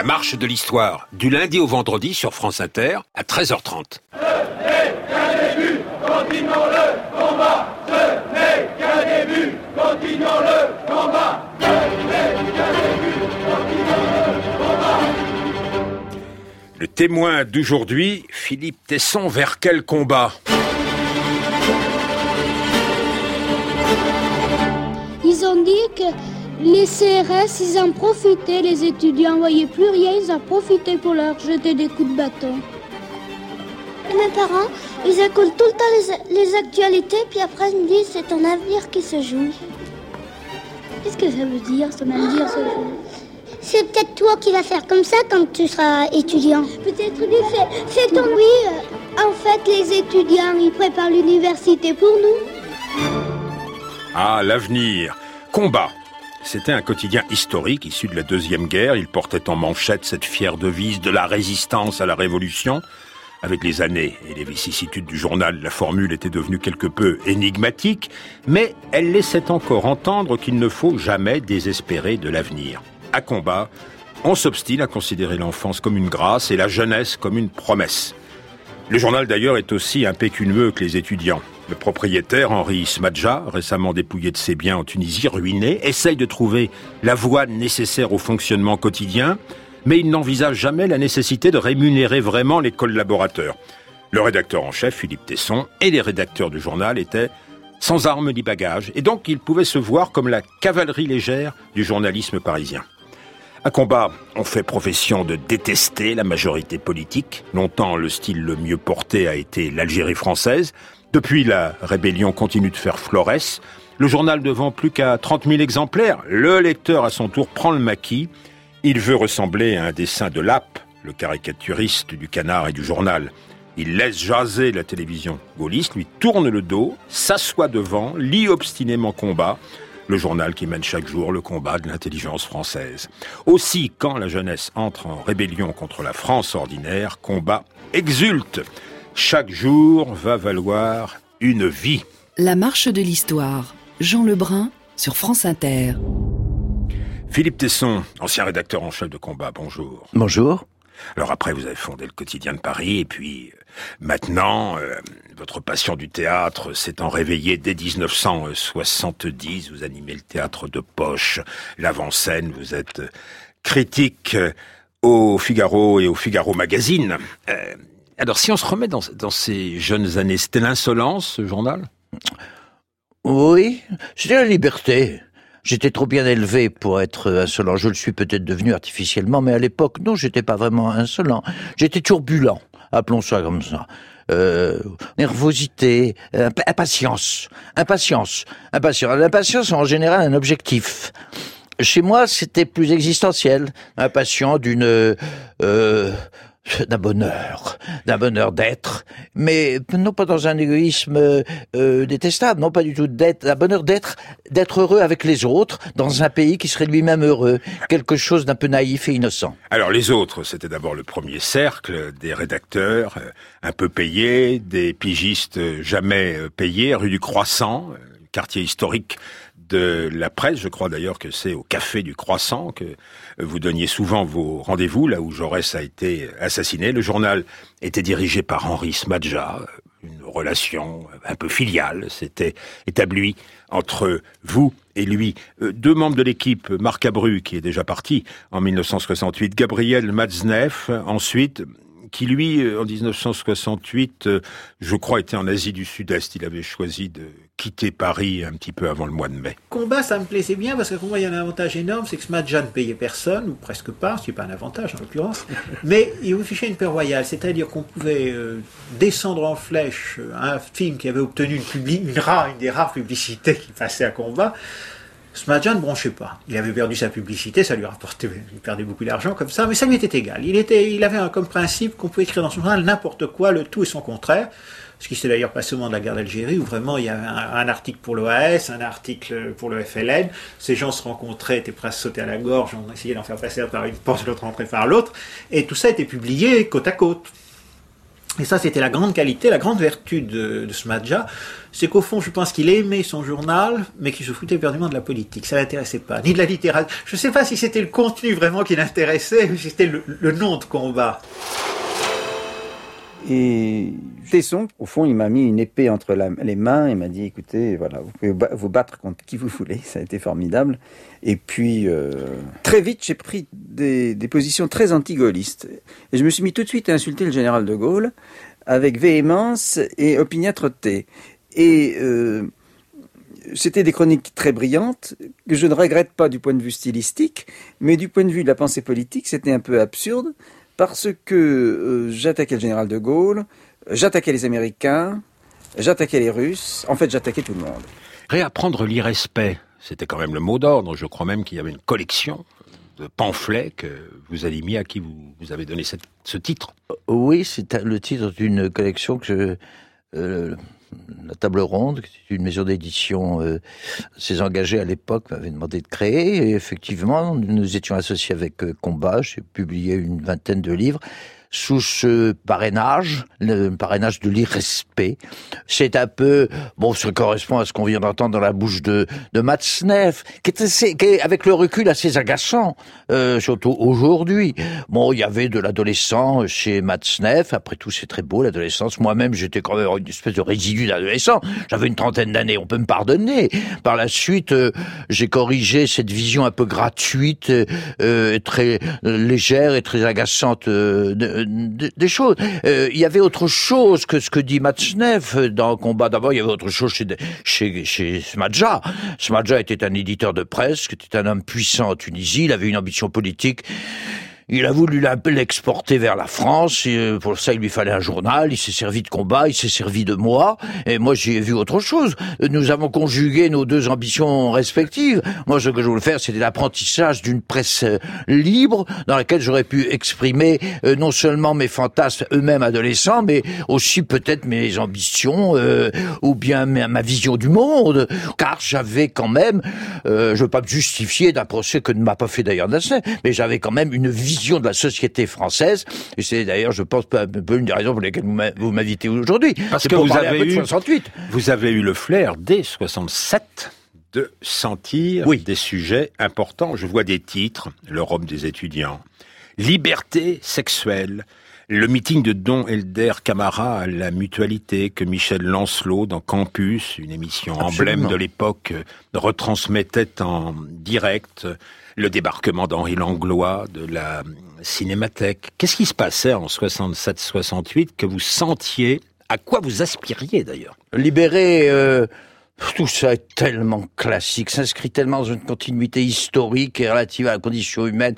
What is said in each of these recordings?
La marche de l'histoire, du lundi au vendredi sur France Inter, à 13h30. Ce n'est qu'un début, continuons le combat. Ce n'est qu'un début, continuons le combat. Ce n'est qu'un début, continuons le combat. Le témoin d'aujourd'hui, Philippe Tesson, vers quel combat ? Ils ont dit que les CRS, ils en profitaient, les étudiants ne voyaient plus rien, ils en profitaient pour leur jeter des coups de bâton. Mes parents, ils écoutent tout le temps les actualités, puis après ils me disent c'est ton avenir qui se joue. Qu'est-ce que ça veut dire, son avenir se joue ? C'est peut-être toi qui vas faire comme ça quand tu seras étudiant. Peut-être lui fait ton... Oui, en fait, les étudiants, ils préparent l'université pour nous. Ah, l'avenir. Combat. C'était un quotidien historique issu de la Deuxième Guerre. Il portait en manchette cette fière devise de la résistance à la Révolution. Avec les années et les vicissitudes du journal, la formule était devenue quelque peu énigmatique, mais elle laissait encore entendre qu'il ne faut jamais désespérer de l'avenir. À combat, on s'obstine à considérer l'enfance comme une grâce et la jeunesse comme une promesse. Le journal d'ailleurs est aussi impécunieux que les étudiants. Le propriétaire, Henri Smadja, récemment dépouillé de ses biens en Tunisie, ruiné, essaye de trouver la voie nécessaire au fonctionnement quotidien, mais il n'envisage jamais la nécessité de rémunérer vraiment les collaborateurs. Le rédacteur en chef, Philippe Tesson, et les rédacteurs du journal étaient sans armes ni bagages, et donc ils pouvaient se voir comme la cavalerie légère du journalisme parisien. À combat, on fait profession de détester la majorité politique. Longtemps, le style le mieux porté a été l'Algérie française. Depuis, la rébellion continue de faire florès. Le journal ne vend plus qu'à 30 000 exemplaires. Le lecteur, à son tour, prend le maquis. Il veut ressembler à un dessin de Lappe, le caricaturiste du Canard et du journal. Il laisse jaser la télévision gaulliste, lui tourne le dos, s'assoit devant, lit obstinément Combat, le journal qui mène chaque jour le combat de l'intelligence française. Aussi, quand la jeunesse entre en rébellion contre la France ordinaire, Combat exulte. Chaque jour va valoir une vie. La marche de l'histoire. Jean Lebrun sur France Inter. Philippe Tesson, ancien rédacteur en chef de Combat, bonjour. Bonjour. Alors après, vous avez fondé le Quotidien de Paris, et puis maintenant, votre passion du théâtre s'étant réveillée dès 1970, vous animez le théâtre de poche, l'avant-scène, vous êtes critique au Figaro et au Figaro Magazine. Alors si on se remet dans ces jeunes années, c'était l'insolence, ce journal ? Oui, c'était la liberté. J'étais trop bien élevé pour être insolent. Je le suis peut-être devenu artificiellement, mais à l'époque, non, j'étais pas vraiment insolent. J'étais turbulent, appelons ça comme ça. Nervosité, impatience. L'impatience est en général un objectif. Chez moi, c'était plus existentiel. Impatient d'un bonheur d'être, mais non pas dans un égoïsme détestable, non pas du tout un bonheur d'être heureux avec les autres, dans un pays qui serait lui-même heureux, quelque chose d'un peu naïf et innocent. Alors les autres, c'était d'abord le premier cercle, des rédacteurs un peu payés, des pigistes jamais payés, rue du Croissant, quartier historique de la presse. Je crois d'ailleurs que c'est au Café du Croissant que vous donniez souvent vos rendez-vous, là où Jaurès a été assassiné. Le journal était dirigé par Henri Smadja. Une relation un peu filiale s'était établie entre vous et lui. Deux membres de l'équipe, Marc Abru, qui est déjà parti en 1968, Gabriel Matzneff, ensuite, qui lui, en 1968, je crois, était en Asie du Sud-Est. Il avait choisi de quitter Paris un petit peu avant le mois de mai. Combat, ça me plaisait bien, parce que Combat, il y a un avantage énorme, c'est que Smadja ne payait personne, ou presque pas, ce qui n'est pas un avantage en l'occurrence, mais il vous fichait une paix royale, c'est-à-dire qu'on pouvait descendre en flèche un film qui avait obtenu une des rares publicités qui passait à Combat. Smadja ne bronchait pas. Il avait perdu sa publicité, ça lui rapportait, il perdait beaucoup d'argent comme ça, mais ça lui était égal. Il avait comme principe qu'on pouvait écrire dans son journal n'importe quoi, le tout et son contraire. Ce qui s'est d'ailleurs passé au moment de la guerre d'Algérie, où vraiment il y avait un article pour l'OAS, un article pour le FLN. Ces gens se rencontraient, étaient prêts à se sauter à la gorge, on essayait d'en faire passer par une porte, l'autre rentrait par l'autre, et tout ça était publié côte à côte. Et ça, c'était la grande qualité, la grande vertu de Smadja, c'est qu'au fond, je pense qu'il aimait son journal, mais qu'il se foutait éperdument de la politique. Ça l'intéressait pas, ni de la littérature. Je ne sais pas si c'était le contenu vraiment qui l'intéressait, ou si c'était le nom de combat. Et Tesson, au fond, il m'a mis une épée entre les mains, il m'a dit, écoutez, voilà, vous pouvez vous battre contre qui vous voulez, ça a été formidable. Et puis, très vite, j'ai pris des positions très anti-gaullistes. Et je me suis mis tout de suite à insulter le général de Gaulle, avec véhémence et opiniâtreté. Et c'était des chroniques très brillantes, que je ne regrette pas du point de vue stylistique, mais du point de vue de la pensée politique, c'était un peu absurde, parce que j'attaquais le général de Gaulle, j'attaquais les Américains, j'attaquais les Russes, en fait j'attaquais tout le monde. Réapprendre l'irrespect, c'était quand même le mot d'ordre. Je crois même qu'il y avait une collection de pamphlets que vous avez mis, à qui vous avez donné ce titre. Oui, c'est le titre d'une collection que la Table Ronde, qui est une maison d'édition, s'est engagée à l'époque, m'avait demandé de créer. Et effectivement, nous étions associés avec Combat. J'ai publié une 20aine de livres sous ce parrainage, le parrainage de l'irrespect. C'est un peu, bon, ça correspond à ce qu'on vient d'entendre dans la bouche de Matzneff, qui est avec le recul assez agaçant, surtout aujourd'hui. Bon, il y avait de l'adolescent chez Matzneff, après tout c'est très beau l'adolescence. Moi-même j'étais quand même une espèce de résidu d'adolescent, j'avais une trentaine d'années, on peut me pardonner. Par la suite, j'ai corrigé cette vision un peu gratuite, très légère et très agaçante des choses. Il y avait autre chose que ce que dit Matzneff dans Combat. D'abord, il y avait autre chose chez Smadja. Smadja était un éditeur de presse, qui était un homme puissant en Tunisie, il avait une ambition politique. Il a voulu l'exporter vers la France, et pour ça il lui fallait un journal, il s'est servi de Combat, il s'est servi de moi, et moi j'y ai vu autre chose. Nous avons conjugué nos deux ambitions respectives. Moi ce que je voulais faire c'était l'apprentissage d'une presse libre, dans laquelle j'aurais pu exprimer non seulement mes fantasmes eux-mêmes adolescents, mais aussi peut-être mes ambitions, ou bien ma vision du monde, car j'avais quand même, je veux pas me justifier d'un procès que ne m'a pas fait d'ailleurs Dassin, mais j'avais quand même une vision de la société française, et c'est d'ailleurs, je pense, un peu une des raisons pour lesquelles vous m'invitez aujourd'hui. Parce que vous avez eu le flair, dès 67, de sentir des sujets importants. Je vois des titres, l'Europe des étudiants, liberté sexuelle, le meeting de Don Helder Camara à la Mutualité que Michel Lancelot dans Campus, une émission emblème de l'époque, retransmettait en direct, le débarquement d'Henri Langlois de la Cinémathèque. Qu'est-ce qui se passait en 67-68 que vous sentiez, à quoi vous aspiriez d'ailleurs? Libérer, tout ça est tellement classique, s'inscrit tellement dans une continuité historique et relative à la condition humaine.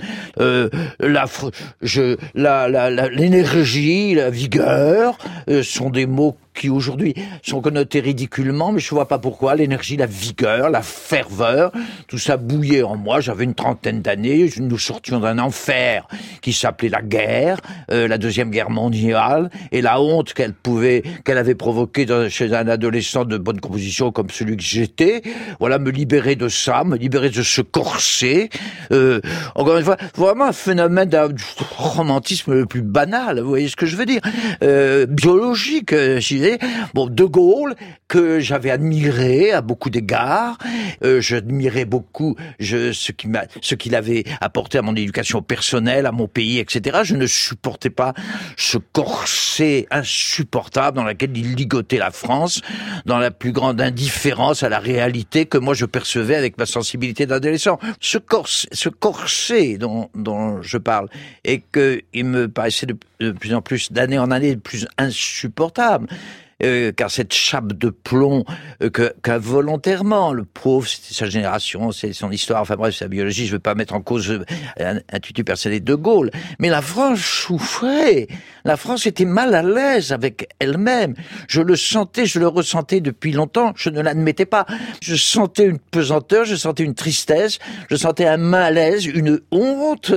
L'énergie, la vigueur sont des mots qui aujourd'hui sont connotés ridiculement, mais je vois pas pourquoi. L'énergie, la vigueur, la ferveur, tout ça bouillait en moi. J'avais une trentaine d'années, nous sortions d'un enfer qui s'appelait la guerre, la Deuxième Guerre mondiale, et la honte qu'elle avait provoquée chez un adolescent de bonne composition comme celui que j'étais. Voilà, me libérer de ça, me libérer de ce corset. Encore une fois, vraiment un phénomène d'un romantisme le plus banal, vous voyez ce que je veux dire, biologique, bon, De Gaulle, que j'avais admiré à beaucoup d'égards, j'admirais beaucoup ce qu'il avait apporté à mon éducation personnelle, à mon pays, etc. Je ne supportais pas ce corset insupportable dans lequel il ligotait la France, dans la plus grande indifférence à la réalité que moi je percevais avec ma sensibilité d'adolescent. Ce corset dont je parle, et qu'il me paraissait de plus en plus, d'année en année, de plus insupportable. Car cette chape de plomb qu'involontairement, le pauvre, c'était sa génération, c'est son histoire, enfin bref, sa biologie, je ne veux pas mettre en cause un tutu personnel de Gaulle, mais la France souffrait, la France était mal à l'aise avec elle-même, je le sentais, je le ressentais depuis longtemps, je ne l'admettais pas, je sentais une pesanteur, je sentais une tristesse, je sentais un malaise, une honte,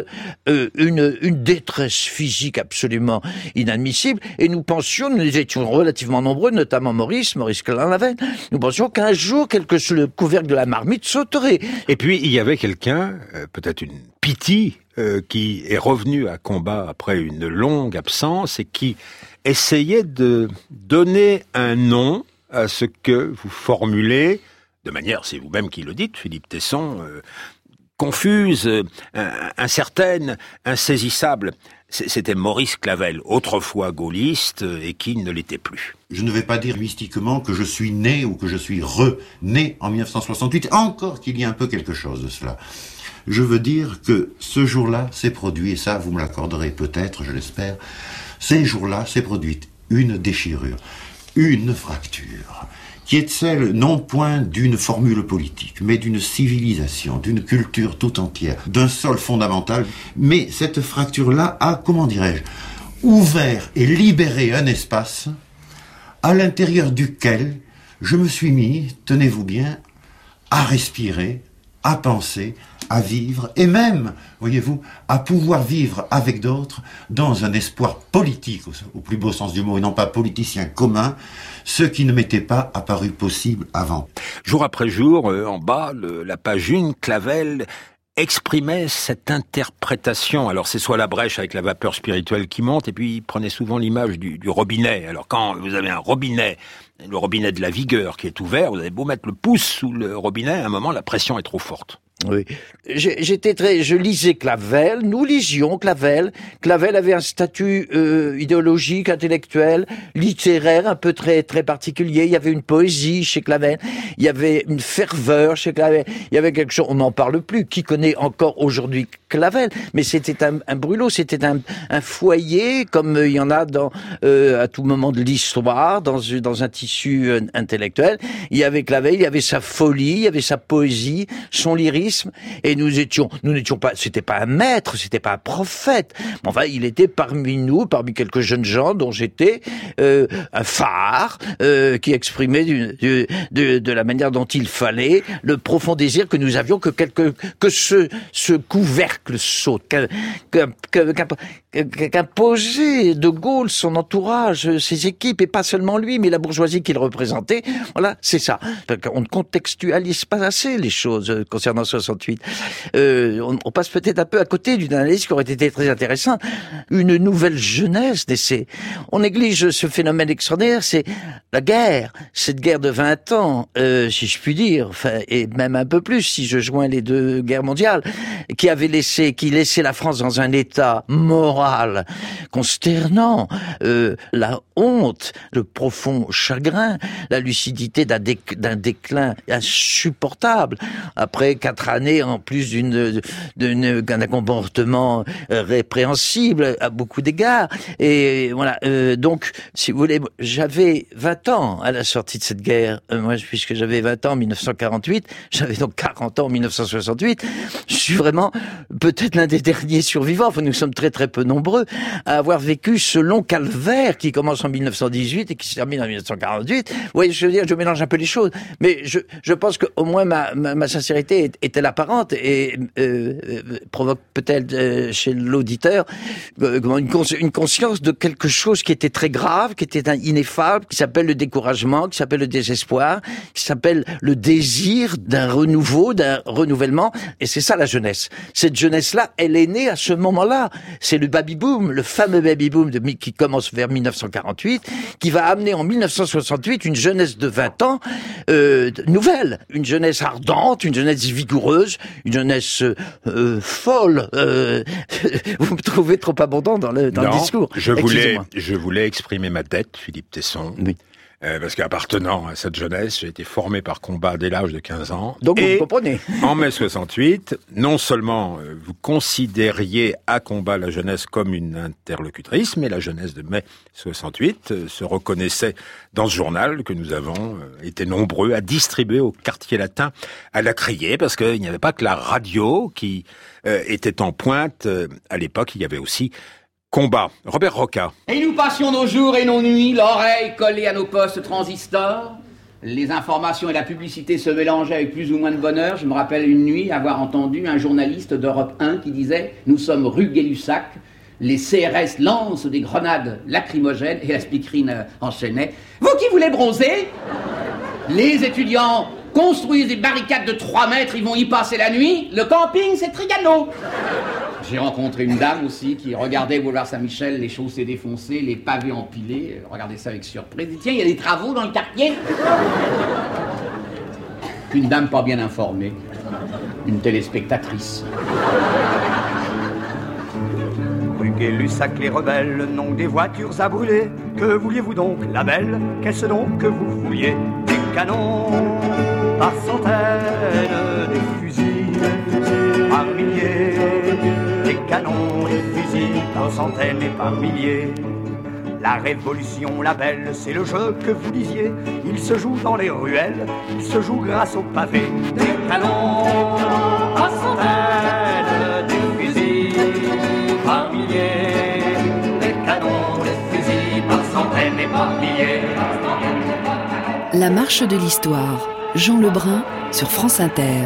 une détresse physique absolument inadmissible, et nous étions relativement nombreux, notamment Maurice Clavel, nous pensions qu'un jour, le couvercle de la marmite sauterait. Et puis, il y avait quelqu'un, peut-être une Pity, qui est revenu à Combat après une longue absence et qui essayait de donner un nom à ce que vous formulez, de manière, c'est vous-même qui le dites, Philippe Tesson, confuse, incertaine, insaisissable. C'était Maurice Clavel, autrefois gaulliste et qui ne l'était plus. Je ne vais pas dire mystiquement que je suis né ou que je suis rené en 1968, encore qu'il y ait un peu quelque chose de cela. Je veux dire que ce jour-là s'est produit, et ça vous me l'accorderez peut-être, je l'espère, ces jours-là s'est produite une déchirure, une fracture, qui est celle non point d'une formule politique, mais d'une civilisation, d'une culture tout entière, d'un sol fondamental. Mais cette fracture-là a, comment dirais-je, ouvert et libéré un espace à l'intérieur duquel je me suis mis, tenez-vous bien, à respirer, à penser, à vivre, et même, voyez-vous, à pouvoir vivre avec d'autres dans un espoir politique, au plus beau sens du mot, et non pas politicien commun, ce qui ne m'était pas apparu possible avant. Jour après jour, en bas, la page 1, Clavel exprimait cette interprétation. Alors c'est soit la brèche avec la vapeur spirituelle qui monte, et puis il prenait souvent l'image du robinet. Alors quand vous avez un robinet, le robinet de la vigueur qui est ouvert, vous avez beau mettre le pouce sous le robinet, à un moment la pression est trop forte. Oui. Je lisais Clavel, nous lisions Clavel. Clavel avait un statut idéologique, intellectuel, littéraire, un peu très particulier. Il y avait une poésie chez Clavel, il y avait une ferveur chez Clavel, il y avait quelque chose, on n'en parle plus. Qui connaît encore aujourd'hui Clavel? Mais c'était un brûlot, c'était un foyer, comme il y en a à tout moment de l'histoire, dans un tissu intellectuel. Il y avait Clavel, il y avait sa folie, il y avait sa poésie, son lyrisme. Et nous n'étions pas, c'était pas un maître, c'était pas un prophète. Enfin, il était parmi nous, parmi quelques jeunes gens dont j'étais un phare qui exprimait de la manière dont il fallait le profond désir que nous avions que ce couvercle saute, qu'imposait De Gaulle, son entourage, ses équipes, et pas seulement lui, mais la bourgeoisie qu'il représentait. Voilà, c'est ça. On ne contextualise pas assez les choses concernant 68. On passe peut-être un peu à côté d'une analyse qui aurait été très intéressante. Une nouvelle jeunesse naissait. On néglige ce phénomène extraordinaire, c'est la guerre. Cette guerre de 20 ans, si je puis dire, enfin, et même un peu plus, si je joins les deux guerres mondiales, qui laissait la France dans un état moral consternant, la honte, le profond chagrin, la lucidité d'un déclin insupportable. Après 4 années, en plus d'un comportement répréhensible à beaucoup d'égards. Et voilà. Donc, si vous voulez, j'avais 20 ans à la sortie de cette guerre. Moi, puisque j'avais 20 ans en 1948, j'avais donc 40 ans en 1968. Je suis vraiment peut-être l'un des derniers survivants. Enfin, nous sommes très peu nombreux à avoir vécu ce long calvaire qui commence en 1918 et qui se termine en 1948. Vous voyez, je veux dire, je mélange un peu les choses, mais je pense qu'au moins ma sincérité est-elle apparente et provoque peut-être chez l'auditeur une conscience de quelque chose qui était très grave, qui était ineffable, qui s'appelle le découragement, qui s'appelle le désespoir, qui s'appelle le désir d'un renouveau, d'un renouvellement. Et c'est ça la jeunesse. Cette jeunesse-là, elle est née à ce moment-là. C'est le baby-boom, le fameux baby-boom qui commence vers 1948, qui va amener en 1968 une jeunesse de 20 ans nouvelle, une jeunesse ardente, une jeunesse vigoureuse, une jeunesse folle. Vous me trouvez trop abondant dans le discours. Je voulais exprimer ma dette, Philippe Tesson. Oui. Parce qu'appartenant à cette jeunesse, j'ai été formé par Combat dès l'âge de 15 ans. Donc vous comprenez. En mai 68, non seulement vous considériez à Combat la jeunesse comme une interlocutrice, mais la jeunesse de mai 68 se reconnaissait dans ce journal que nous avons été nombreux à distribuer au quartier latin, à la crier, parce qu'il n'y avait pas que la radio qui était en pointe. À l'époque, il y avait aussi Combat. Robert Roca. Et nous passions nos jours et nos nuits, l'oreille collée à nos postes transistors. Les informations et la publicité se mélangeaient avec plus ou moins de bonheur. Je me rappelle une nuit avoir entendu un journaliste d'Europe 1 qui disait « Nous sommes rue Gay-Lussac, Les CRS lancent des grenades lacrymogènes et la speakerine enchaînait. Vous qui voulez bronzer? Les étudiants construisent des barricades de 3 mètres, ils vont y passer la nuit. Le camping, c'est Trigano. J'ai rencontré une dame aussi qui regardait Boulevard Saint-Michel, les chaussées défoncées, les pavés empilés. Regardez ça avec surprise. Elle dit, tiens, il y a des travaux dans le quartier. Une dame pas bien informée. Une téléspectatrice. Rue Gay-Lussac, les rebelles n'ont des voitures à brûler. Que vouliez-vous donc, la belle? Qu'est-ce donc que vous vouliez? Des canons par centaines, des fusils par milliers. Des canons, des fusils par centaines et par milliers. La révolution, la belle, c'est le jeu que vous disiez. Il se joue dans les ruelles, il se joue grâce aux pavés. Des canons par centaines, des fusils par milliers. Des canons, des fusils par centaines et par milliers. La marche de l'histoire, Jean Lebrun sur France Inter.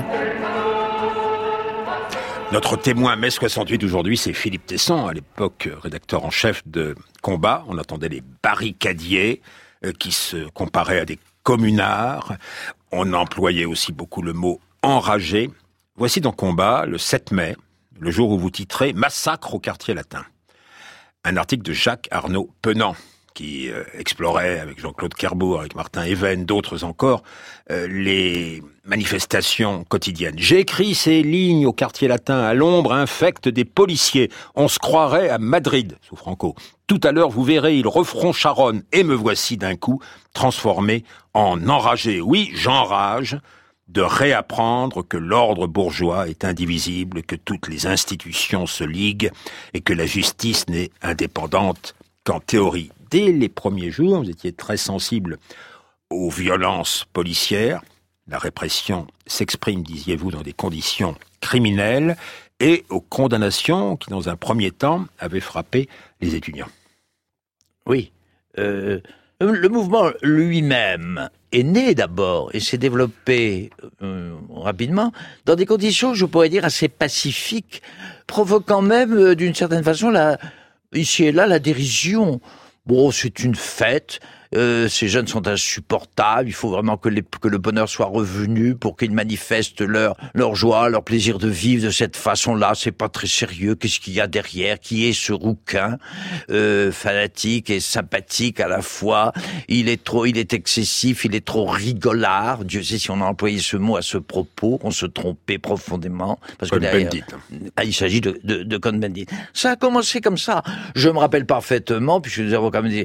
Notre témoin mai 68 aujourd'hui, c'est Philippe Tesson, à l'époque rédacteur en chef de Combat. On entendait les barricadiers qui se comparaient à des communards. On employait aussi beaucoup le mot enragé. Voici dans Combat, le 7 mai, le jour où vous titrez « Massacre au quartier latin ». Un article de Jacques Arnaud Penant, qui explorait avec Jean-Claude Kerbourg, avec Martin Even, d'autres encore, les manifestations quotidiennes. J'écris ces lignes au quartier latin, à l'ombre infecte des policiers. On se croirait à Madrid, sous Franco. Tout à l'heure, vous verrez, ils referont Charonne. Et me voici d'un coup transformé en enragé. Oui, j'enrage de réapprendre que l'ordre bourgeois est indivisible, que toutes les institutions se liguent et que la justice n'est indépendante qu'en théorie. Dès les premiers jours, vous étiez très sensible aux violences policières. La répression s'exprime, disiez-vous, dans des conditions criminelles et aux condamnations qui, dans un premier temps, avaient frappé les étudiants. Oui. Le mouvement lui-même est né d'abord et s'est développé rapidement dans des conditions, je pourrais dire, assez pacifiques, provoquant même, d'une certaine façon, ici et là, la dérision. Bon, c'est une fête, ces jeunes sont insupportables, il faut vraiment que le bonheur soit revenu pour qu'ils manifestent leur joie, leur plaisir de vivre de cette façon-là, c'est pas très sérieux, qu'est-ce qu'il y a derrière, qui est ce rouquin, fanatique et sympathique à la fois, il est excessif, il est trop rigolard, Dieu sait si on a employé ce mot à ce propos, on se trompait profondément, parce que derrière, il s'agit de Cohn-Bendit. Ça a commencé comme ça, je me rappelle parfaitement, puisque nous avons quand même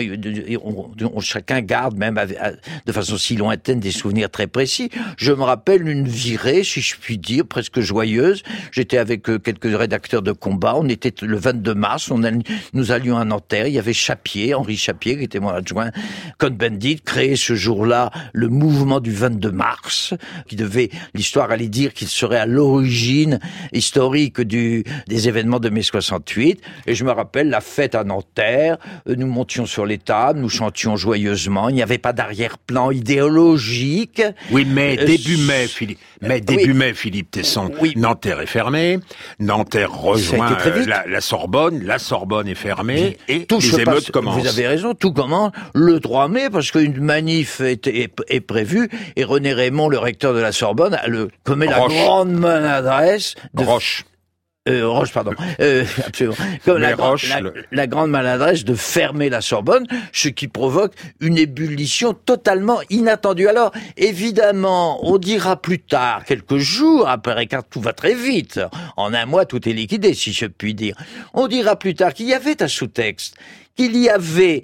chacun garde même de façon si lointaine des souvenirs très précis. Je me rappelle une virée, si je puis dire, presque joyeuse. J'étais avec quelques rédacteurs de Combat. On était le 22 mars. Nous allions à Nanterre. Il y avait Chapier, Henri Chapier, qui était mon adjoint. Cohn-Bendit créait ce jour-là le mouvement du 22 mars, qui l'histoire allait dire qu'il serait à l'origine historique des événements de mai 68. Et je me rappelle la fête à Nanterre. Nous montions sur les tables, nous chantions joyeusement, il n'y avait pas d'arrière-plan idéologique. Oui, mais début mai, Philippe Tesson, oui. Nanterre est fermée, Nanterre rejoint la Sorbonne est fermée, et les émeutes commencent. Vous avez raison, tout commence le 3 mai, parce qu'une manif est prévue, et René Raymond, le recteur de la Sorbonne, commet la grande maladresse de... Roche, pardon. Absolument. Comme la grande maladresse de fermer la Sorbonne, ce qui provoque une ébullition totalement inattendue. Alors, évidemment, on dira plus tard, quelques jours après, car tout va très vite. En un mois, tout est liquidé, si je puis dire. On dira plus tard qu'il y avait un sous-texte, qu'il y avait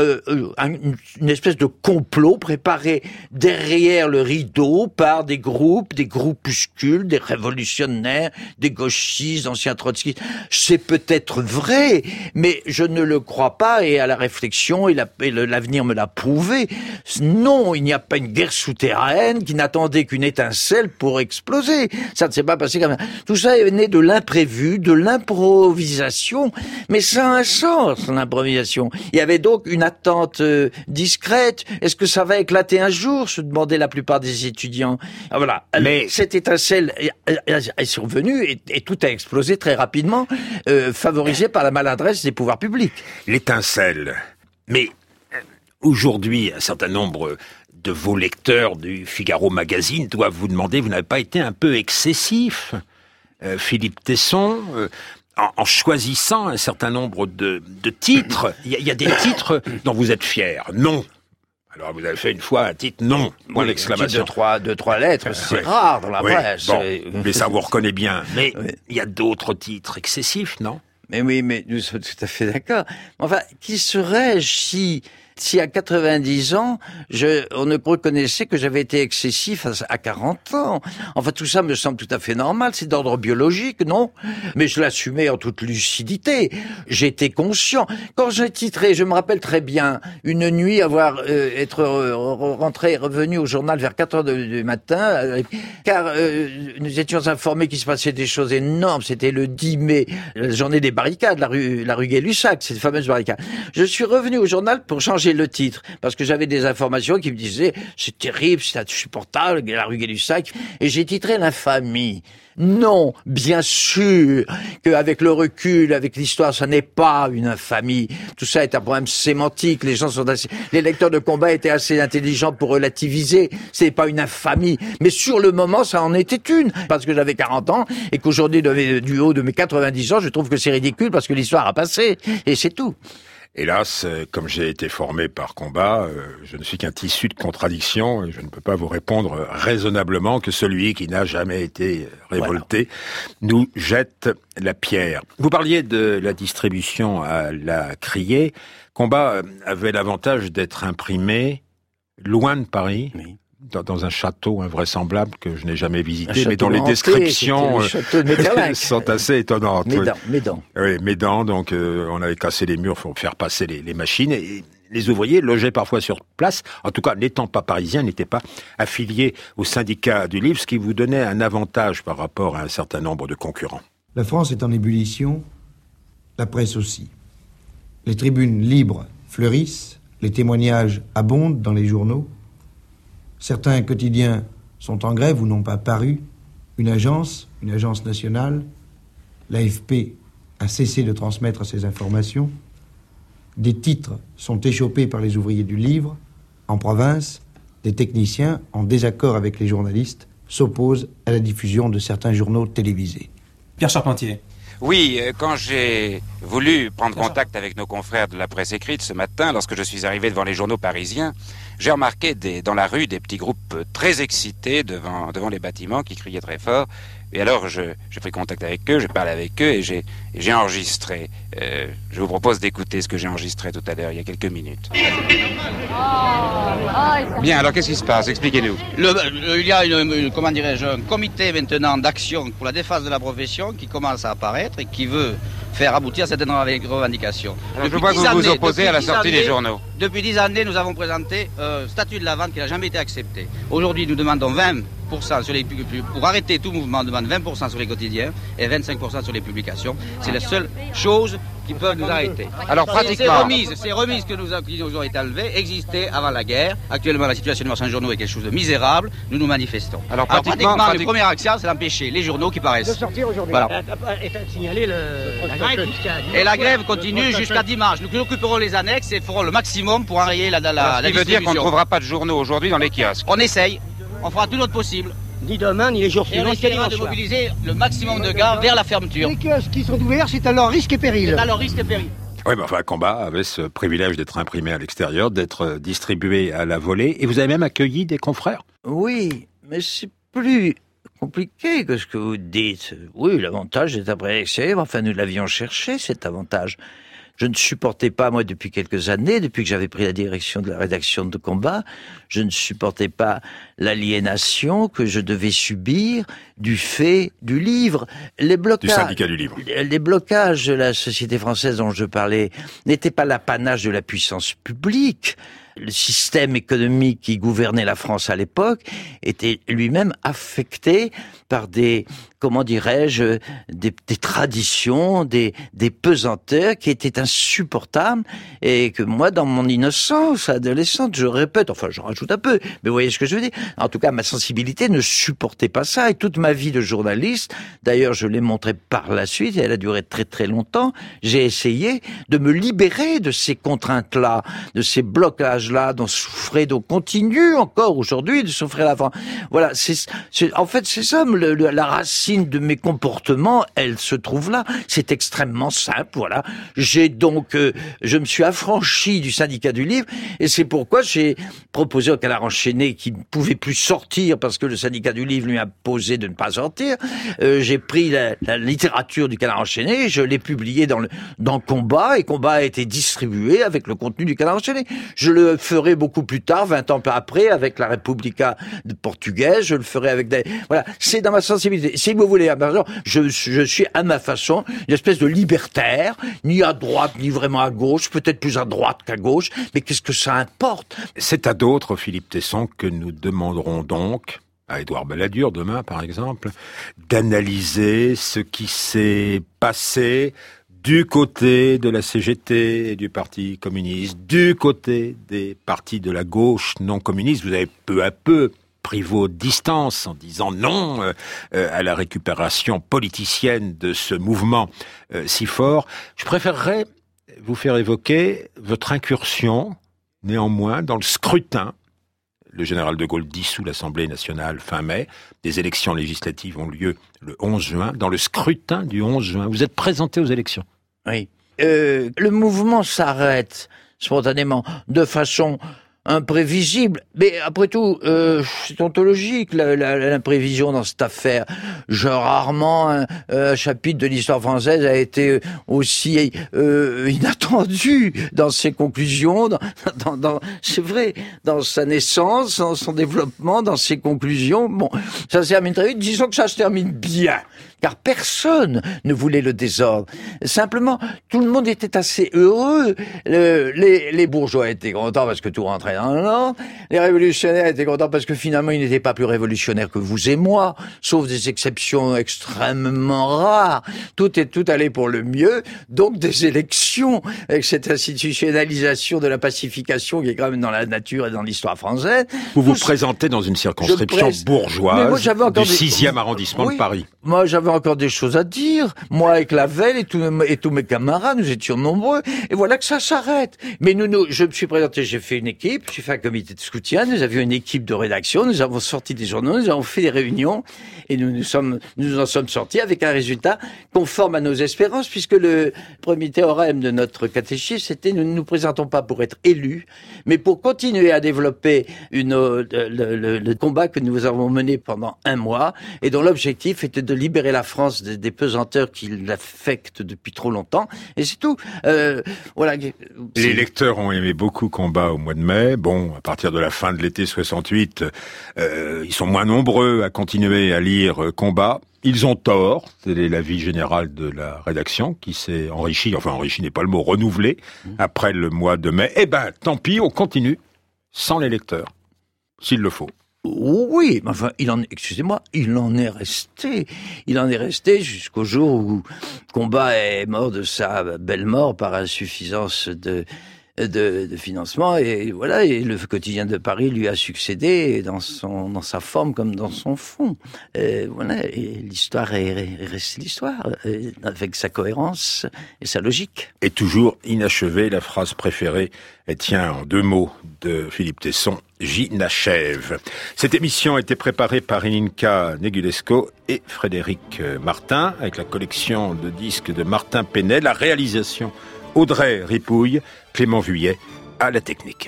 une espèce de complot préparé derrière le rideau par des groupuscules, des révolutionnaires, des gauchistes, d'anciens trotskistes. C'est peut-être vrai, mais je ne le crois pas, et à la réflexion, l'avenir me l'a prouvé. Non, il n'y a pas une guerre souterraine qui n'attendait qu'une étincelle pour exploser. Ça ne s'est pas passé comme ça. Tout ça est né de l'imprévu, de l'improvisation, mais ça a un sens, l'improvisation. situation. Il y avait donc une attente discrète. Est-ce que ça va éclater un jour, se demandaient la plupart des étudiants. Ah, voilà. Mais cette étincelle est survenue et tout a explosé très rapidement, favorisé par la maladresse des pouvoirs publics. L'étincelle. Mais aujourd'hui, un certain nombre de vos lecteurs du Figaro Magazine doivent vous demander, vous n'avez pas été un peu excessif, Philippe Tesson, en choisissant un certain nombre de titres. Il y a des titres dont vous êtes fier. Non. Alors vous avez fait une fois un titre non. Point d'exclamation. De trois lettres, c'est rare dans la presse. Bon, mais ça vous reconnaît bien. Mais il y a d'autres titres excessifs, non? Mais oui, mais nous sommes tout à fait d'accord. Enfin, qui serais-je si à 90 ans, on ne reconnaissait que j'avais été excessif à 40 ans. Enfin, tout ça me semble tout à fait normal. C'est d'ordre biologique, non? Mais je l'assumais en toute lucidité. J'étais conscient. Quand j'ai titré, je me rappelle très bien, une nuit être revenu au journal vers 4 heures du matin, car nous étions informés qu'il se passait des choses énormes. C'était le 10 mai, la journée des barricades, la rue Gay-Lussac, cette fameuse barricade. Je suis revenu au journal pour changer le titre, parce que j'avais des informations qui me disaient c'est terrible, c'est insupportable, la rue Gay-Lussac, et j'ai titré l'infamie. Non, bien sûr qu'avec le recul, avec l'histoire, ça n'est pas une infamie. Tout ça est un problème sémantique. Les lecteurs de Combat étaient assez intelligents pour relativiser. C'est pas une infamie. Mais sur le moment, ça en était une. Parce que j'avais 40 ans et qu'aujourd'hui, du haut de mes 90 ans, je trouve que c'est ridicule parce que l'histoire a passé. Et c'est tout. Hélas, comme j'ai été formé par Combat, je ne suis qu'un tissu de contradictions et je ne peux pas vous répondre raisonnablement que celui qui n'a jamais été révolté nous jette la pierre. Vous parliez de la distribution à la criée. Combat avait l'avantage d'être imprimé loin de Paris. Oui. Dans un château invraisemblable que je n'ai jamais visité, mais dont les descriptions sont assez étonnantes. Médan. Oui, Médan, donc on avait cassé les murs pour faire passer les machines, et les ouvriers logeaient parfois sur place, en tout cas n'étant pas parisiens, n'étaient pas affiliés au syndicat du livre, ce qui vous donnait un avantage par rapport à un certain nombre de concurrents. La France est en ébullition, la presse aussi. Les tribunes libres fleurissent, les témoignages abondent dans les journaux. Certains quotidiens sont en grève ou n'ont pas paru. Une agence nationale, l'AFP, a cessé de transmettre ces informations. Des titres sont échopés par les ouvriers du livre. En province, des techniciens, en désaccord avec les journalistes, s'opposent à la diffusion de certains journaux télévisés. Pierre Charpentier. Oui, quand j'ai voulu prendre contact avec nos confrères de la presse écrite ce matin, lorsque je suis arrivé devant les journaux parisiens, j'ai remarqué dans la rue des petits groupes très excités devant les bâtiments qui criaient très fort. Et alors, j'ai pris contact avec eux, j'ai parlé avec eux et j'ai enregistré. Je vous propose d'écouter ce que j'ai enregistré tout à l'heure, il y a quelques minutes. Bien, alors qu'est-ce qui se passe? Expliquez-nous. Il y a un comité maintenant d'action pour la défense de la profession qui commence à apparaître et qui veut faire aboutir certaines revendications. Alors, je vois que vous vous opposez à la sortie des journaux. Depuis 10 années, nous avons présenté un statut de la vente qui n'a jamais été accepté. Aujourd'hui, nous demandons 20% pour arrêter tout mouvement, on demande 20% sur les quotidiens et 25% sur les publications. C'est la seule chose qui peut nous arrêter. Alors pratiquement... Ces remises qui nous ont été enlevées existaient avant la guerre. Actuellement, la situation du marchand de journaux est quelque chose de misérable. Nous nous manifestons. Alors pratiquement le premier action, c'est d'empêcher les journaux qui paraissent. De sortir aujourd'hui. Voilà. Signaler la grève. Et la grève continue jusqu'à dimanche. Nous occuperons les annexes et ferons le maximum pour enrayer la distribution. Ce qui veut dire qu'on ne trouvera pas de journaux aujourd'hui dans les kiosques. On essaye. On fera tout notre possible. Ni demain, ni les jours suivants. Et on essaiera de mobiliser le maximum de gars vers la fermeture. Les kiosques qui sont ouverts, c'est à leur risque et péril. C'est à leur risque et péril. Oui, mais enfin, Combat avait ce privilège d'être imprimé à l'extérieur, d'être distribué à la volée, et vous avez même accueilli des confrères. Oui, mais c'est plus compliqué que ce que vous dites. Oui, l'avantage est après l'extérieur, enfin, nous l'avions cherché, cet avantage. Je ne supportais pas, moi, depuis quelques années, depuis que j'avais pris la direction de la rédaction de Combat, je ne supportais pas l'aliénation que je devais subir du fait du livre. Les blocages, du syndicat du livre. Les blocages de la société française dont je parlais n'étaient pas l'apanage de la puissance publique. Le système économique qui gouvernait la France à l'époque était lui-même affecté par des, comment dirais-je, des traditions, des pesanteurs qui étaient insupportables et que moi, dans mon innocence adolescente, je répète, enfin j'en rajoute un peu, mais vous voyez ce que je veux dire. En tout cas, ma sensibilité ne supportait pas ça et toute ma vie de journaliste, d'ailleurs je l'ai montré par la suite et elle a duré très très longtemps, j'ai essayé de me libérer de ces contraintes-là, de ces blocages-là dont souffrait, dont continue encore aujourd'hui de souffrir la France. Voilà, en fait c'est ça, la racine de mes comportements, elle se trouve là. C'est extrêmement simple, voilà. J'ai donc, je me suis affranchi du syndicat du livre et c'est pourquoi j'ai proposé au Canard enchaîné qui ne pouvait plus sortir parce que le syndicat du livre lui a imposé de ne pas sortir. J'ai pris la littérature du Canard enchaîné, je l'ai publié dans Combat et Combat a été distribué avec le contenu du Canard enchaîné. Je le ferai beaucoup plus tard, 20 ans après, avec la República portugaise, je le ferai avec des... Voilà, c'est dans ma sensibilité. Si vous voulez, je suis à ma façon une espèce de libertaire, ni à droite, ni vraiment à gauche, peut-être plus à droite qu'à gauche, mais qu'est-ce que ça importe? C'est à d'autres, Philippe Tesson, que nous demanderons donc, à Édouard Balladur demain par exemple, d'analyser ce qui s'est passé du côté de la CGT et du Parti communiste, du côté des partis de la gauche non communiste. Vous avez peu à peu pris vos distances en disant non à la récupération politicienne de ce mouvement si fort. Je préférerais vous faire évoquer votre incursion, néanmoins, dans le scrutin. Le général de Gaulle dissout l'Assemblée nationale fin mai. Des élections législatives ont lieu le 11 juin. Dans le scrutin du 11 juin, vous êtes présenté aux élections. Oui. Le mouvement s'arrête spontanément, de façon imprévisible. Mais après tout, c'est ontologique l'imprévision dans cette affaire. Rarement un chapitre de l'histoire française a été aussi inattendu dans ses conclusions, c'est vrai, dans sa naissance, dans son développement, dans ses conclusions. Bon, ça se termine très vite. Disons que ça se termine bien. Car personne ne voulait le désordre. Simplement, tout le monde était assez heureux. Les bourgeois étaient contents parce que tout rentrait dans l'ordre. Les révolutionnaires étaient contents parce que finalement, ils n'étaient pas plus révolutionnaires que vous et moi, sauf des exceptions extrêmement rares. Tout allait pour le mieux. Donc, des élections, avec cette institutionnalisation de la pacification qui est quand même dans la nature et dans l'histoire française. Vous vous présentez dans une circonscription bourgeoise du 6e arrondissement de Paris. Moi, j'avais encore des choses à dire. Moi, avec Lavelle et tous mes camarades, nous étions nombreux. Et voilà que ça s'arrête. Mais je me suis présenté, j'ai fait une équipe, j'ai fait un comité de soutien, nous avions une équipe de rédaction, nous avons sorti des journaux, nous avons fait des réunions, et nous en sommes sortis avec un résultat conforme à nos espérances, puisque le premier théorème de notre catéchisme, c'était nous ne nous présentons pas pour être élus, mais pour continuer à développer le combat que nous avons mené pendant 1 mois, et dont l'objectif était de libérer la France des pesanteurs qui l'affectent depuis trop longtemps, et c'est tout. Voilà. Les lecteurs ont aimé beaucoup Combat au mois de mai. Bon, à partir de la fin de l'été 68, ils sont moins nombreux à continuer à lire Combat. Ils ont tort, c'est l'avis général de la rédaction qui s'est enrichi n'est pas le mot, renouvelé après le mois de mai. Eh ben, tant pis, on continue sans les lecteurs, s'il le faut. Oui, mais enfin, il en est resté. Il en est resté jusqu'au jour où Combat est mort de sa belle mort par insuffisance de financement, et voilà, et le quotidien de Paris lui a succédé dans sa forme comme dans son fond. Voilà, et l'histoire est restée l'histoire, avec sa cohérence et sa logique. Et toujours inachevée, la phrase préférée, elle tient en 2 mots de Philippe Tesson, j'y n'achève. Cette émission a été préparée par Ininka Negulesco et Frédéric Martin, avec la collection de disques de Martin Penet, la réalisation Audrey Ripouille, Clément Vuillet à la technique.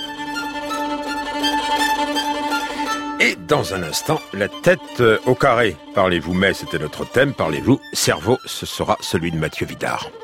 Et dans un instant, la tête au carré. Parlez-vous, mais c'était notre thème, parlez-vous, cerveau, ce sera celui de Mathieu Vidard.